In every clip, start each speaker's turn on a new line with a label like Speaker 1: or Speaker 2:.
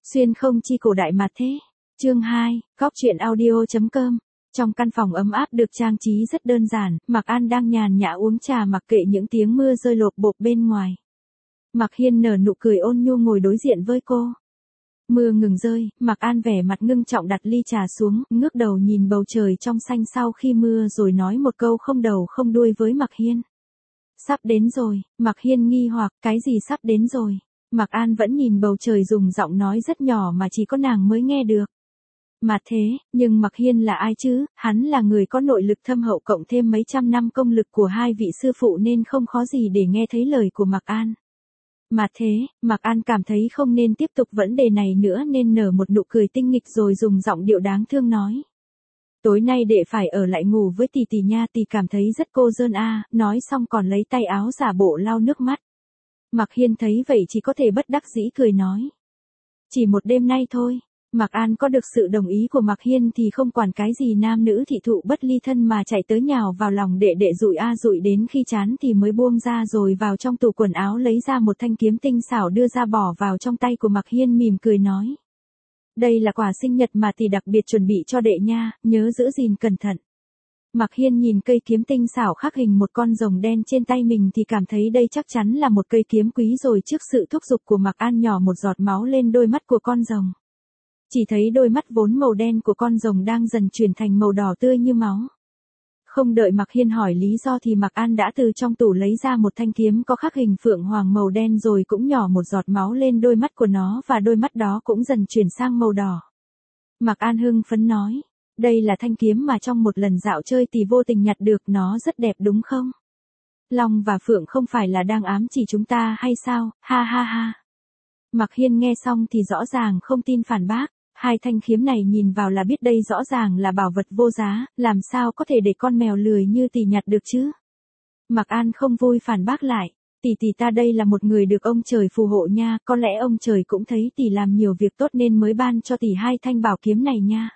Speaker 1: Xuyên không chi cổ đại mà thế. Chương 2, góc truyện audio.com. Trong căn phòng ấm áp được trang trí rất đơn giản, Mạc An đang nhàn nhã uống trà mặc kệ những tiếng mưa rơi lộp bộp bên ngoài. Mạc Hiên nở nụ cười ôn nhu ngồi đối diện với cô. Mưa ngừng rơi, Mạc An vẻ mặt ngưng trọng đặt ly trà xuống, ngước đầu nhìn bầu trời trong xanh sau khi mưa rồi nói một câu không đầu không đuôi với Mạc Hiên. Sắp đến rồi. Mạc Hiên nghi hoặc, cái gì sắp đến rồi? Mạc An vẫn nhìn bầu trời dùng giọng nói rất nhỏ mà chỉ có nàng mới nghe được. Mà thế, nhưng Mạc Hiên là ai chứ? Hắn là người có nội lực thâm hậu cộng thêm mấy trăm năm công lực của hai vị sư phụ nên không khó gì để nghe thấy lời của Mạc An. Mà thế, Mạc An cảm thấy không nên tiếp tục vấn đề này nữa nên nở một nụ cười tinh nghịch rồi dùng giọng điệu đáng thương nói. Tối nay đệ phải ở lại ngủ với tỷ tỷ nha, tỷ cảm thấy rất cô đơn a. Nói xong còn lấy tay áo giả bộ lau nước mắt. Mạc Hiên thấy vậy chỉ có thể bất đắc dĩ cười nói. Chỉ một đêm nay thôi. Mạc An có được sự đồng ý của Mạc Hiên thì không quản cái gì nam nữ thị thụ bất ly thân mà chạy tới nhào vào lòng đệ đệ dụi dụi đến khi chán thì mới buông ra rồi vào trong tủ quần áo lấy ra một thanh kiếm tinh xảo đưa ra bỏ vào trong tay của Mạc Hiên mỉm cười nói. Đây là quà sinh nhật mà tỷ đặc biệt chuẩn bị cho đệ nha, nhớ giữ gìn cẩn thận. Mạc Hiên nhìn cây kiếm tinh xảo khắc hình một con rồng đen trên tay mình thì cảm thấy đây chắc chắn là một cây kiếm quý rồi trước sự thúc giục của Mạc An nhỏ một giọt máu lên đôi mắt của con rồng. Chỉ thấy đôi mắt vốn màu đen của con rồng đang dần chuyển thành màu đỏ tươi như máu. Không đợi Mạc Hiên hỏi lý do thì Mạc An đã từ trong tủ lấy ra một thanh kiếm có khắc hình phượng hoàng màu đen rồi cũng nhỏ một giọt máu lên đôi mắt của nó và đôi mắt đó cũng dần chuyển sang màu đỏ. Mạc An hưng phấn nói, đây là thanh kiếm mà trong một lần dạo chơi tỷ vô tình nhặt được, nó rất đẹp đúng không? Long và Phượng không phải là đang ám chỉ chúng ta hay sao, ha ha ha. Mạc Hiên nghe xong thì rõ ràng không tin phản bác. Hai thanh kiếm này nhìn vào là biết đây rõ ràng là bảo vật vô giá, làm sao có thể để con mèo lười như tỷ nhặt được chứ? Mạc An không vui phản bác lại, tỷ ta đây là một người được ông trời phù hộ nha, có lẽ ông trời cũng thấy tỷ làm nhiều việc tốt nên mới ban cho tỷ hai thanh bảo kiếm này nha.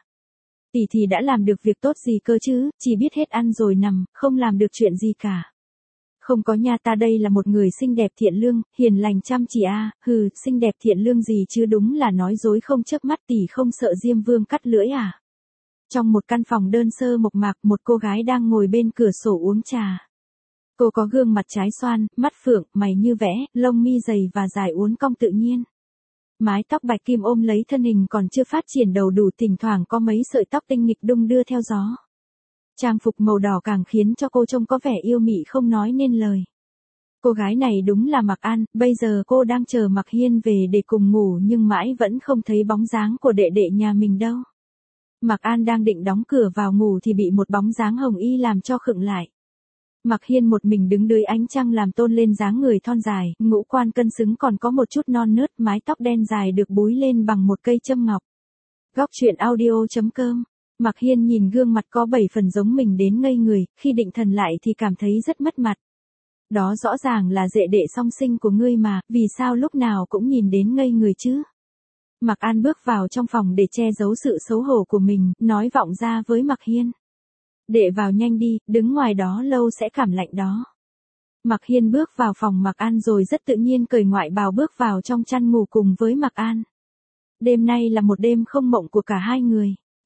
Speaker 1: Tỷ đã làm được việc tốt gì cơ chứ, chỉ biết hết ăn rồi nằm, không làm được chuyện gì cả. Không có nha, ta đây là một người xinh đẹp thiện lương, hiền lành chăm chỉ hừ, xinh đẹp thiện lương gì chứ, đúng là nói dối không chớp mắt, tỷ không sợ Diêm Vương cắt lưỡi à. Trong một căn phòng đơn sơ mộc mạc, một cô gái đang ngồi bên cửa sổ uống trà. Cô có gương mặt trái xoan, mắt phượng, mày như vẽ, lông mi dày và dài uốn cong tự nhiên. Mái tóc bạch kim ôm lấy thân hình còn chưa phát triển đầu đủ, thỉnh thoảng có mấy sợi tóc tinh nghịch đung đưa theo gió. Trang phục màu đỏ càng khiến cho cô trông có vẻ yêu mị không nói nên lời. Cô gái này đúng là Mạc An, bây giờ cô đang chờ Mạc Hiên về để cùng ngủ nhưng mãi vẫn không thấy bóng dáng của đệ đệ nhà mình đâu. Mạc An đang định đóng cửa vào ngủ thì bị một bóng dáng hồng y làm cho khựng lại. Mạc Hiên một mình đứng dưới ánh trăng làm tôn lên dáng người thon dài, ngũ quan cân xứng còn có một chút non nớt, mái tóc đen dài được búi lên bằng một cây châm ngọc. Góc truyện audio.com. Mạc Hiên nhìn gương mặt có 7 phần giống mình đến ngây người, khi định thần lại thì cảm thấy rất mất mặt. Đó rõ ràng là đệ đệ song sinh của ngươi mà, vì sao lúc nào cũng nhìn đến ngây người chứ? Mạc An bước vào trong phòng để che giấu sự xấu hổ của mình, nói vọng ra với Mạc Hiên. Đệ vào nhanh đi, đứng ngoài đó lâu sẽ cảm lạnh đó. Mạc Hiên bước vào phòng Mạc An rồi rất tự nhiên cởi ngoại bào bước vào trong chăn ngủ cùng với Mạc An. Đêm nay là một đêm không mộng của cả hai người.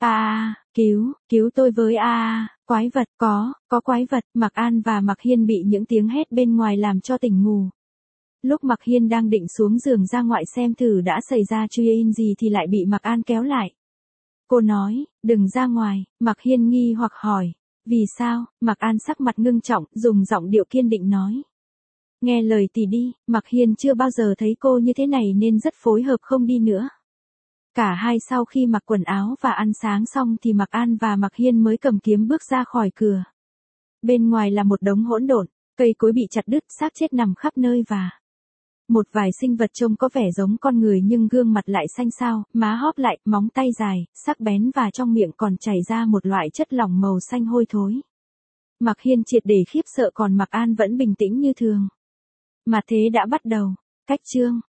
Speaker 1: Cứu tôi với quái vật, có quái vật. Mạc An và Mạc Hiên bị những tiếng hét bên ngoài làm cho tỉnh ngủ. Lúc Mạc Hiên đang định xuống giường ra ngoại xem thử đã xảy ra chuyện gì thì lại bị Mạc An kéo lại. Cô nói, đừng ra ngoài. Mạc Hiên nghi hoặc hỏi, vì sao? Mạc An sắc mặt ngưng trọng, dùng giọng điệu kiên định nói. Nghe lời tỷ đi. Mạc Hiên chưa bao giờ thấy cô như thế này nên rất phối hợp không đi nữa. Cả hai sau khi mặc quần áo và ăn sáng xong thì Mạc An và Mạc Hiên mới cầm kiếm bước ra khỏi cửa. Bên ngoài là một đống hỗn độn, cây cối bị chặt đứt, xác chết nằm khắp nơi và một vài sinh vật trông có vẻ giống con người nhưng gương mặt lại xanh xao, má hóp lại, móng tay dài, sắc bén và trong miệng còn chảy ra một loại chất lỏng màu xanh hôi thối. Mạc Hiên triệt để khiếp sợ còn Mạc An vẫn bình tĩnh như thường. Mà thế đã bắt đầu. Cách chương